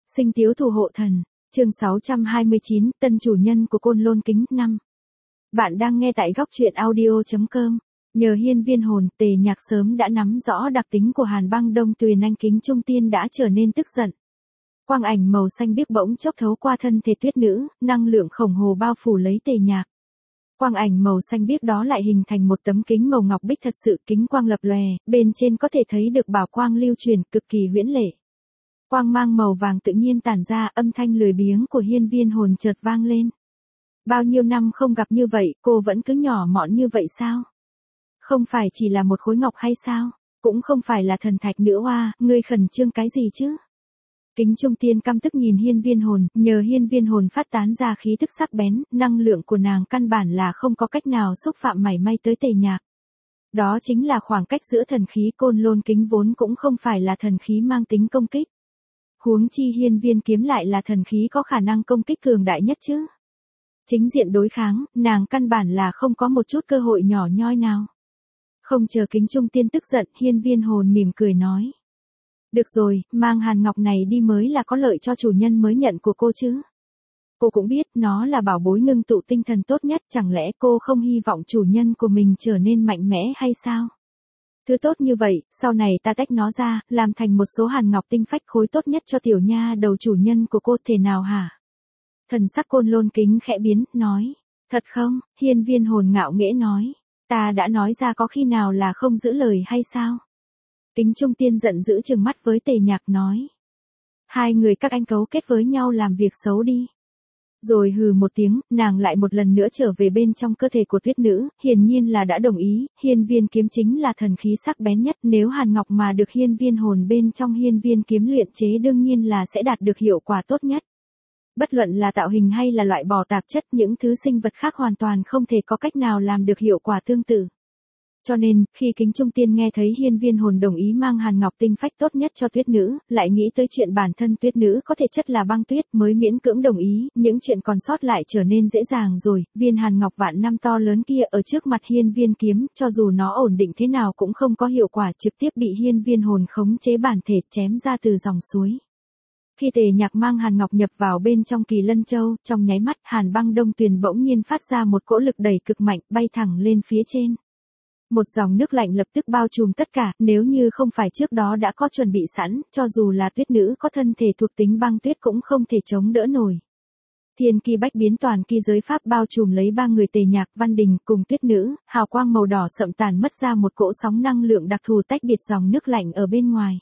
Sinh tiếu thủ hộ thần, chương 629, tân chủ nhân của Côn Lôn Kính 5. Bạn đang nghe tại góc truyện audio.com. Nhờ hiên viên hồn, Tề Nhạc sớm đã nắm rõ đặc tính của Hàn Băng Đông Tuyền, anh Kính Trung Tiên đã trở nên tức giận. Quang ảnh màu xanh biếc bỗng chốc thấu qua thân thể tuyết nữ, năng lượng khổng hồ bao phủ lấy Tề Nhạc. Quang ảnh màu xanh biếc đó lại hình thành một tấm kính màu ngọc bích thật sự, kính quang lập lòe, bên trên có thể thấy được bảo quang lưu truyền, cực kỳ huyễn lệ. Quang mang màu vàng tự nhiên tản ra, âm thanh lười biếng của hiên viên hồn chợt vang lên. Bao nhiêu năm không gặp như vậy, cô vẫn cứ nhỏ mọn như vậy sao? Không phải chỉ là một khối ngọc hay sao? Cũng không phải là thần thạch nữa oa, ngươi khẩn trương cái gì chứ? Kính Trung Tiên căm tức nhìn hiên viên hồn, nhờ hiên viên hồn phát tán ra khí tức sắc bén, năng lượng của nàng căn bản là không có cách nào xúc phạm mảy may tới Tề Nhạc. Đó chính là khoảng cách giữa thần khí Côn Lôn Kính vốn cũng không phải là thần khí mang tính công kích. Huống chi hiên viên kiếm lại là thần khí có khả năng công kích cường đại nhất chứ. Chính diện đối kháng, nàng căn bản là không có một chút cơ hội nhỏ nhoi nào. Không chờ Kính Trung Tiên tức giận, hiên viên hồn mỉm cười nói. Được rồi, mang hàn ngọc này đi mới là có lợi cho chủ nhân mới nhận của cô chứ. Cô cũng biết nó là bảo bối ngưng tụ tinh thần tốt nhất, chẳng lẽ cô không hy vọng chủ nhân của mình trở nên mạnh mẽ hay sao? Thứ tốt như vậy, sau này ta tách nó ra, làm thành một số hàn ngọc tinh phách khối tốt nhất cho tiểu nha đầu chủ nhân của cô thể nào hả? Thần sắc Côn Lôn Kính khẽ biến, nói. Thật không? Hiên viên hồn ngạo nghễ nói. Ta đã nói ra có khi nào là không giữ lời hay sao? Kính Trung Tiên giận dữ trừng mắt với Tề Nhạc nói. Hai người các anh cấu kết với nhau làm việc xấu đi. Rồi hừ một tiếng, nàng lại một lần nữa trở về bên trong cơ thể của tuyết nữ, hiển nhiên là đã đồng ý, hiên viên kiếm chính là thần khí sắc bén nhất, nếu hàn ngọc mà được hiên viên hồn bên trong hiên viên kiếm luyện chế đương nhiên là sẽ đạt được hiệu quả tốt nhất. Bất luận là tạo hình hay là loại bỏ tạp chất, những thứ sinh vật khác hoàn toàn không thể có cách nào làm được hiệu quả tương tự. Cho nên, khi Kính Trung Tiên nghe thấy hiên viên hồn đồng ý mang hàn ngọc tinh phách tốt nhất cho tuyết nữ, lại nghĩ tới chuyện bản thân tuyết nữ có thể chất là băng tuyết mới miễn cưỡng đồng ý, những chuyện còn sót lại trở nên dễ dàng rồi, viên hàn ngọc vạn năm to lớn kia ở trước mặt hiên viên kiếm, cho dù nó ổn định thế nào cũng không có hiệu quả, trực tiếp bị hiên viên hồn khống chế bản thể chém ra từ dòng suối. Khi Tề Nhạc mang hàn ngọc nhập vào bên trong Kỳ Lân Châu, trong nháy mắt Hàn Băng Đông Tuyền bỗng nhiên phát ra một cỗ lực đẩy cực mạnh, bay thẳng lên phía trên. Một dòng nước lạnh lập tức bao trùm tất cả, nếu như không phải trước đó đã có chuẩn bị sẵn, cho dù là tuyết nữ có thân thể thuộc tính băng tuyết cũng không thể chống đỡ nổi. Thiên kỳ bách biến toàn kỳ giới pháp bao trùm lấy ba người Tề Nhạc, Văn Đình cùng tuyết nữ, hào quang màu đỏ sậm tàn mất ra một cỗ sóng năng lượng đặc thù tách biệt dòng nước lạnh ở bên ngoài.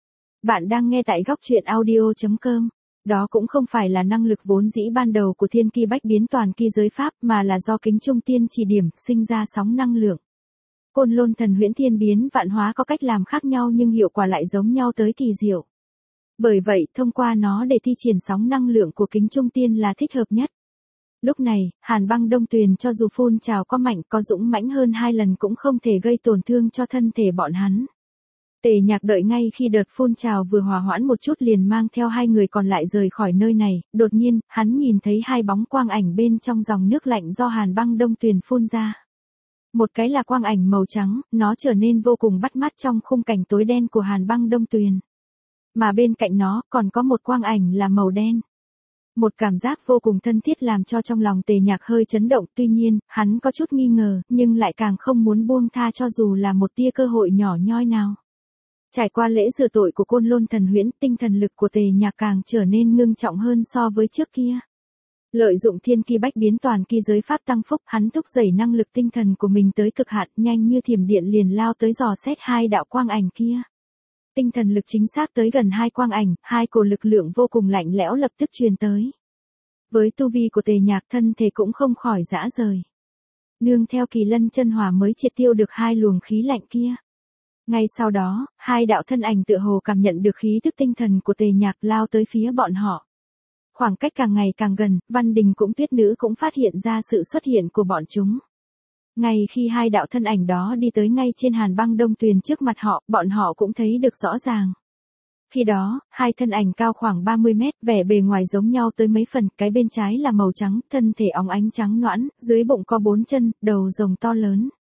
Bạn đang nghe tại góc truyện audio.com. Đó cũng không phải là năng lực vốn dĩ ban đầu của thiên kỳ bách biến toàn kỳ giới pháp mà là do Kính Trung Tiên chỉ điểm sinh ra sóng năng lượng. Côn Lôn thần huyễn thiên biến vạn hóa có cách làm khác nhau nhưng hiệu quả lại giống nhau tới kỳ diệu. Bởi vậy, thông qua nó để thi triển sóng năng lượng của Kính Trung Tiên là thích hợp nhất. Lúc này, Hàn Băng Đông Tuyền cho dù phun trào có mạnh có dũng mãnh hơn 2 lần cũng không thể gây tổn thương cho thân thể bọn hắn. Tề Nhạc đợi ngay khi đợt phun trào vừa hòa hoãn một chút liền mang theo hai người còn lại rời khỏi nơi này, đột nhiên, hắn nhìn thấy hai bóng quang ảnh bên trong dòng nước lạnh do Hàn Băng Đông Tuyền phun ra. Một cái là quang ảnh màu trắng, nó trở nên vô cùng bắt mắt trong khung cảnh tối đen của Hàn Băng Đông Tuyền. Mà bên cạnh nó còn có một quang ảnh là màu đen. Một cảm giác vô cùng thân thiết làm cho trong lòng Tề Nhạc hơi chấn động, tuy nhiên, hắn có chút nghi ngờ, nhưng lại càng không muốn buông tha cho dù là một tia cơ hội nhỏ nhoi nào. Trải qua lễ rửa tội của Côn Lôn thần huyễn, tinh thần lực của Tề Nhạc càng trở nên ngưng trọng hơn so với trước kia. Lợi dụng thiên kỳ bách biến toàn kỳ giới pháp tăng phúc, hắn thúc đẩy năng lực tinh thần của mình tới cực hạn, nhanh như thiểm điện liền lao tới dò xét hai đạo quang ảnh kia. Tinh thần lực chính xác tới gần hai quang ảnh, hai cổ lực lượng vô cùng lạnh lẽo lập tức truyền tới. Với tu vi của Tề Nhạc, thân thể cũng không khỏi rã rời. Nương theo Kỳ Lân chân hỏa mới triệt tiêu được hai luồng khí lạnh kia. Ngay sau đó, hai đạo thân ảnh tựa hồ cảm nhận được khí tức tinh thần của Tề Nhạc lao tới phía bọn họ. Khoảng cách càng ngày càng gần, Văn Đình cũng tuyết nữ cũng phát hiện ra sự xuất hiện của bọn chúng. Ngay khi hai đạo thân ảnh đó đi tới ngay trên Hàn Băng Đông Tuyền trước mặt họ, bọn họ cũng thấy được rõ ràng. Khi đó, hai thân ảnh cao khoảng 30 mét, vẻ bề ngoài giống nhau tới mấy phần, cái bên trái là màu trắng, thân thể óng ánh trắng nõn, dưới bụng có 4 chân, đầu rồng to lớn.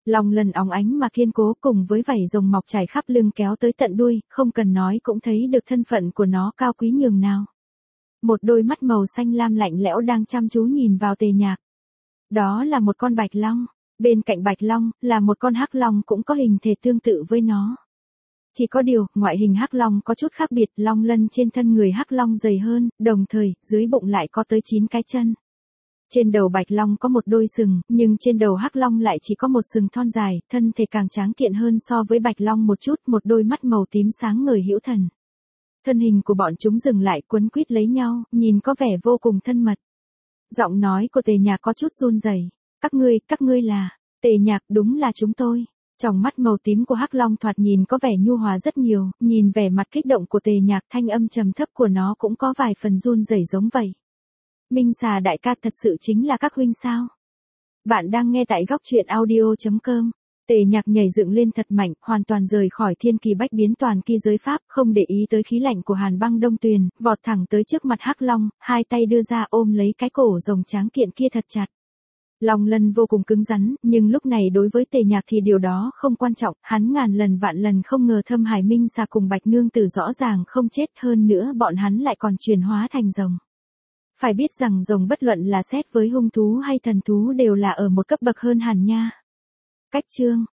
Long lân óng ánh mà kiên cố cùng với vảy rồng mọc trải khắp lưng kéo tới tận đuôi, không cần nói cũng thấy được thân phận của nó cao quý nhường nào. Một đôi mắt màu xanh lam lạnh lẽo đang chăm chú nhìn vào Tề Nhạc. Đó là một con bạch long, bên cạnh bạch long là một con hắc long cũng có hình thể tương tự với nó. Chỉ có điều, ngoại hình hắc long có chút khác biệt, long lân trên thân người hắc long dày hơn, đồng thời, dưới bụng lại có tới 9 cái chân. Trên đầu bạch long có một đôi sừng, nhưng trên đầu hắc long lại chỉ có một sừng thon dài, thân thể càng tráng kiện hơn so với bạch long một chút, một đôi mắt màu tím sáng ngời hữu thần. Thân hình của bọn chúng dừng lại quấn quýt lấy nhau, nhìn có vẻ vô cùng thân mật. Giọng nói của Tề Nhạc có chút run rẩy. Các ngươi là, Tề Nhạc, đúng là chúng tôi. Trong mắt màu tím của hắc long thoạt nhìn có vẻ nhu hòa rất nhiều, nhìn vẻ mặt kích động của Tề Nhạc, thanh âm trầm thấp của nó cũng có vài phần run rẩy giống vậy. Minh xà đại ca, thật sự chính là các huynh sao? Bạn đang nghe tại góc truyện audio.com. Tề Nhạc nhảy dựng lên thật mạnh, hoàn toàn rời khỏi thiên kỳ bách biến toàn kỳ giới pháp, không để ý tới khí lạnh của hàn băng đông tuyền, vọt thẳng tới trước mặt hắc long, hai tay đưa ra ôm lấy cái cổ rồng tráng kiện kia thật chặt. Long lân vô cùng cứng rắn, nhưng lúc này đối với Tề Nhạc thì điều đó không quan trọng, hắn ngàn lần vạn lần không ngờ Thâm Hải Minh xà cùng Bạch Nương Tử rõ ràng không chết, hơn nữa bọn hắn lại còn chuyển hóa thành rồng. Phải biết rằng rồng bất luận là xét với hung thú hay thần thú đều là ở một cấp bậc hơn hẳn nha. Cách chương